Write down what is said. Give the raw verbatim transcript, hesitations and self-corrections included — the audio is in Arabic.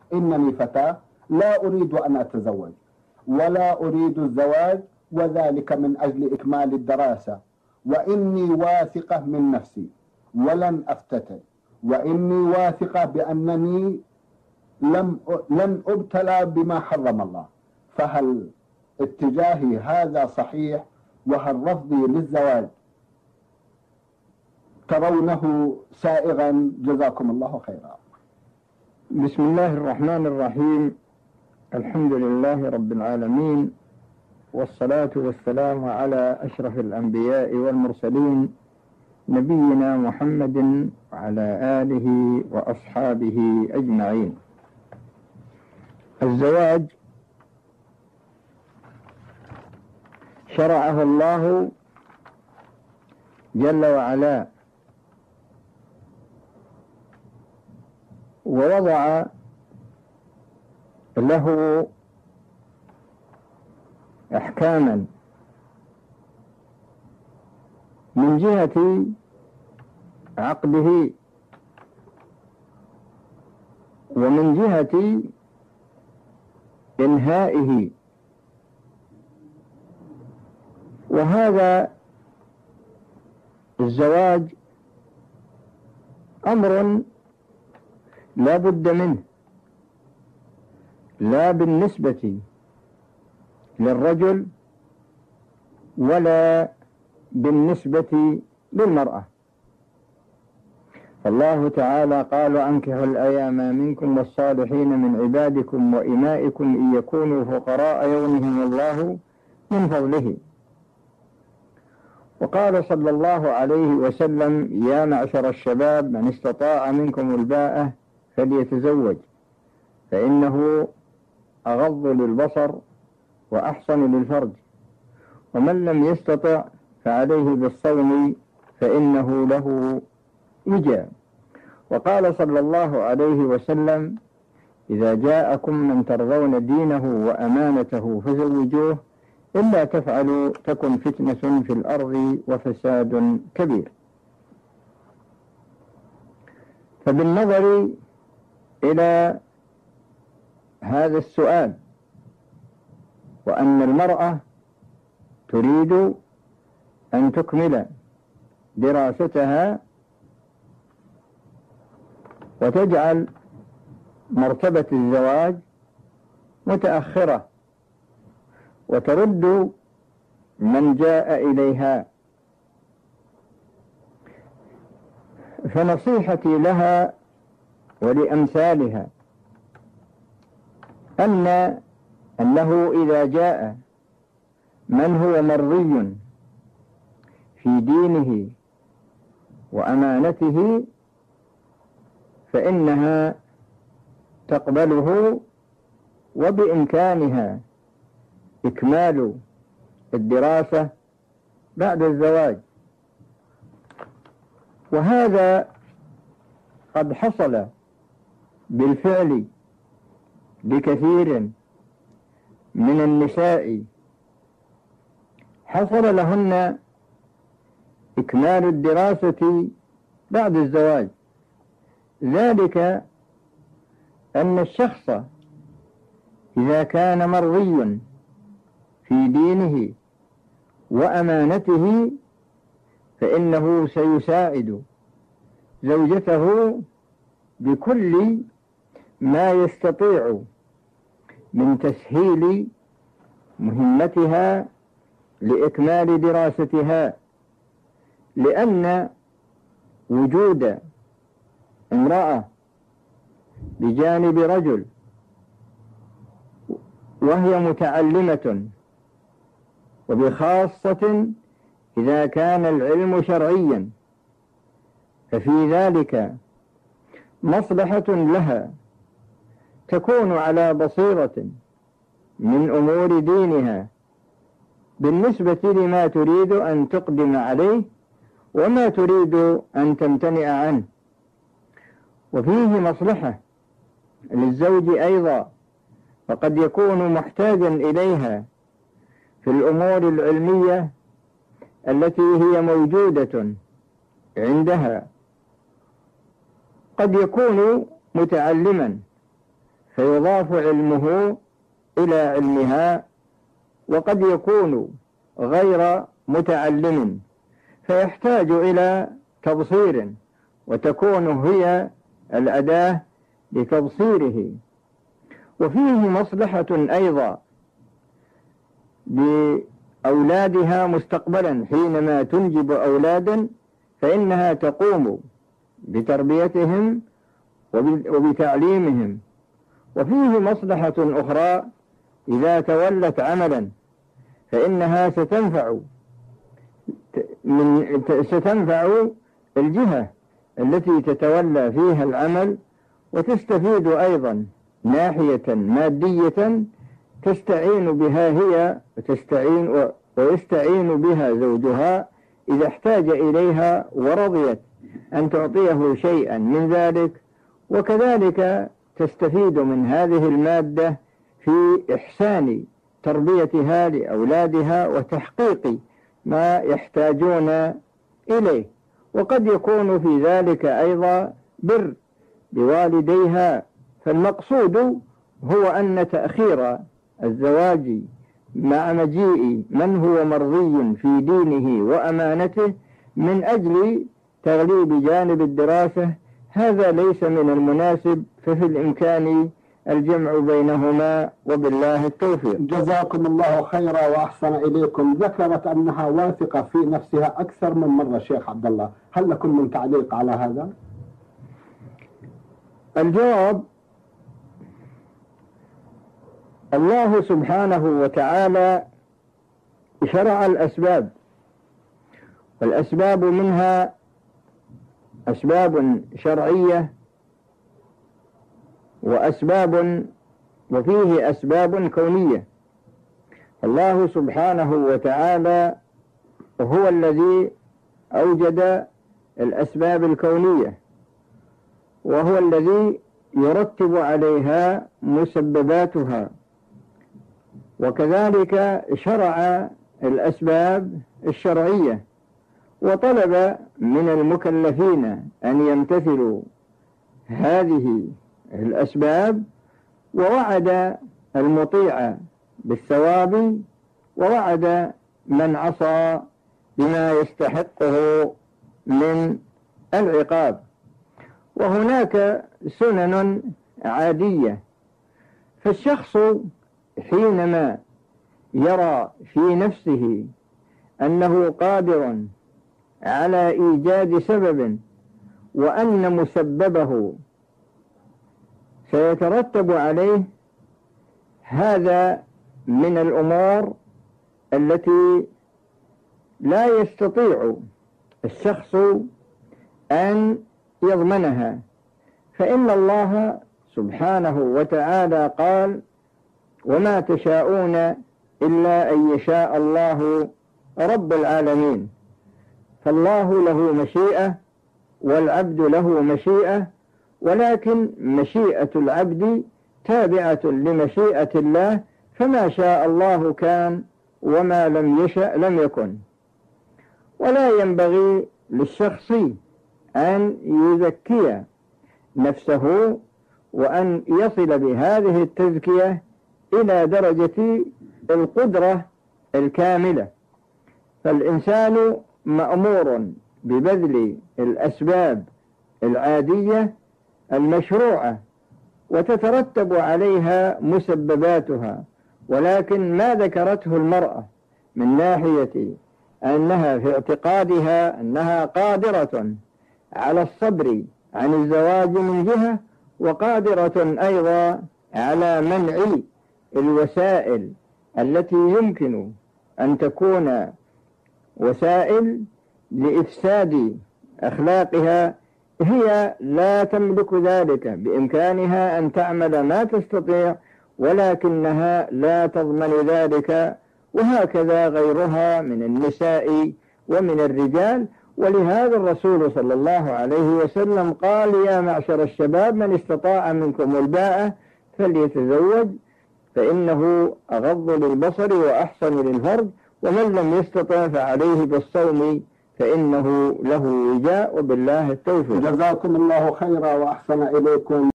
إنني فتاة لا أريد أن أتزوج ولا أريد الزواج، وذلك من أجل إكمال الدراسة، وإني واثقة من نفسي ولن أفتتن، وإني واثقة بأنني لم لن أبتلى بما حرم الله. فهل اتجاهي هذا صحيح؟ وهل رفضي للزواج ترونه سائغا؟ جزاكم الله خيرا. بسم الله الرحمن الرحيم. الحمد لله رب العالمين، والصلاة والسلام على أشرف الأنبياء والمرسلين، نبينا محمد وعلى آله وأصحابه أجمعين. الزواج شرعه الله جل وعلا، ووضع له أحكاما من جهة عقده ومن جهة إنهائه، وهذا الزواج أمر لا بد منه، لا بالنسبة للرجل ولا بالنسبة للمرأة. فالله تعالى قال: أنكحوا الأيام منكم والصالحين من عبادكم وإمائكم إن يكونوا فقراء يغنهم الله من فضله. وقال صلى الله عليه وسلم: يا معشر الشباب من استطاع منكم الباءة فليتزوج، فإنه أغض للبصر وأحصن للفرج، ومن لم يستطع فعليه بالصوم فإنه له وجاء. وقال صلى الله عليه وسلم: إذا جاءكم من ترضون دينه وأمانته فزوجوه، إلا تفعلوا تكن فتنة في الأرض وفساد كبير. فبالنظر إلى هذا السؤال، وأن المرأة تريد أن تكمل دراستها وتجعل مرتبة الزواج متأخرة وترد من جاء إليها، فنصيحتي لها ولأمثالها أن أنه إذا جاء من هو مرضي في دينه وأمانته فإنها تقبله، وبإمكانها إكمال الدراسة بعد الزواج. وهذا قد حصل بالفعل لكثير من النساء، حصل لهن إكمال الدراسة بعد الزواج، ذلك أن الشخص إذا كان مرضي في دينه وأمانته فإنه سيساعد زوجته بكل ما يستطيع من تسهيل مهمتها لإكمال دراستها، لأن وجود امرأة بجانب رجل وهي متعلمة، وبخاصة إذا كان العلم شرعيا، ففي ذلك مصلحة لها تكون على بصيرة من أمور دينها بالنسبة لما تريد أن تقدم عليه وما تريد أن تمتنع عنه. وفيه مصلحة للزوج أيضا، فقد يكون محتاجا إليها في الأمور العلمية التي هي موجودة عندها. قد يكون متعلما فيضاف علمه إلى علمها، وقد يكون غير متعلم فيحتاج إلى تبصير، وتكون هي الأداة لتبصيره. وفيه مصلحة أيضا بأولادها مستقبلا، حينما تنجب أولادا فإنها تقوم بتربيتهم وبتعليمهم. وفيه مصلحة أخرى إذا تولت عملا فإنها ستنفع من ستنفع الجهة التي تتولى فيها العمل، وتستفيد أيضا ناحية مادية تستعين بها هي وتستعين ويستعين بها زوجها إذا احتاج إليها ورضيت أن تعطيه شيئا من ذلك، وكذلك تستفيد من هذه المادة في إحسان تربيتها لأولادها وتحقيق ما يحتاجون إليه. وقد يكون في ذلك أيضا بر بوالديها. فالمقصود هو أن تأخير الزواج مع مجيء من هو مرضي في دينه وأمانته من أجل تغليب جانب الدراسة هذا ليس من المناسب، ففي الإمكان الجمع بينهما، وبالله التوفيق. جزاكم الله خيرا وأحسن إليكم. ذكرت أنها واثقة في نفسها أكثر من مرة شيخ عبد الله، هل لكم من تعليق على هذا؟ الجواب: الله سبحانه وتعالى شرع الأسباب، والأسباب منها أسباب شرعية وأسباب وفيه أسباب كونية. الله سبحانه وتعالى هو الذي أوجد الأسباب الكونية، وهو الذي يرتب عليها مسبباتها، وكذلك شرع الأسباب الشرعية، وطلب من المكلفين أن يمتثلوا هذه الأسباب، ووعد المطيع بالثواب، ووعد من عصى بما يستحقه من العقاب. وهناك سنن عادية، فالشخص حينما يرى في نفسه أنه قادر على إيجاد سبب وأن مسببه سيترتب عليه، هذا من الأمور التي لا يستطيع الشخص أن يضمنها، فإن الله سبحانه وتعالى قال: وما تشاءون إلا أن يشاء الله رب العالمين. فالله له مشيئة والعبد له مشيئة، ولكن مشيئة العبد تابعة لمشيئة الله، فما شاء الله كان وما لم يشأ لم يكن. ولا ينبغي للشخص أن يزكي نفسه وأن يصل بهذه التزكية إلى درجة القدرة الكاملة، فالإنسان مأمور ببذل الأسباب العادية المشروعة وتترتب عليها مسبباتها، ولكن ما ذكرته المرأة من ناحية أنها في اعتقادها أنها قادرة على الصبر عن الزواج من جهة، وقادرة أيضا على منع الوسائل التي يمكن أن تكون وسائل لإفساد أخلاقها، هي لا تملك ذلك، بإمكانها أن تعمل ما تستطيع ولكنها لا تضمن ذلك، وهكذا غيرها من النساء ومن الرجال. ولهذا الرسول صلى الله عليه وسلم قال: يا معشر الشباب من استطاع منكم الباءة فليتزوج فإنه أغض للبصر وأحسن للفرج، ومن لم يستطع فعليه بالصوم فإنه له وجاء، وبالله التوفيق. جزاكم الله خيرا وأحسن إليكم.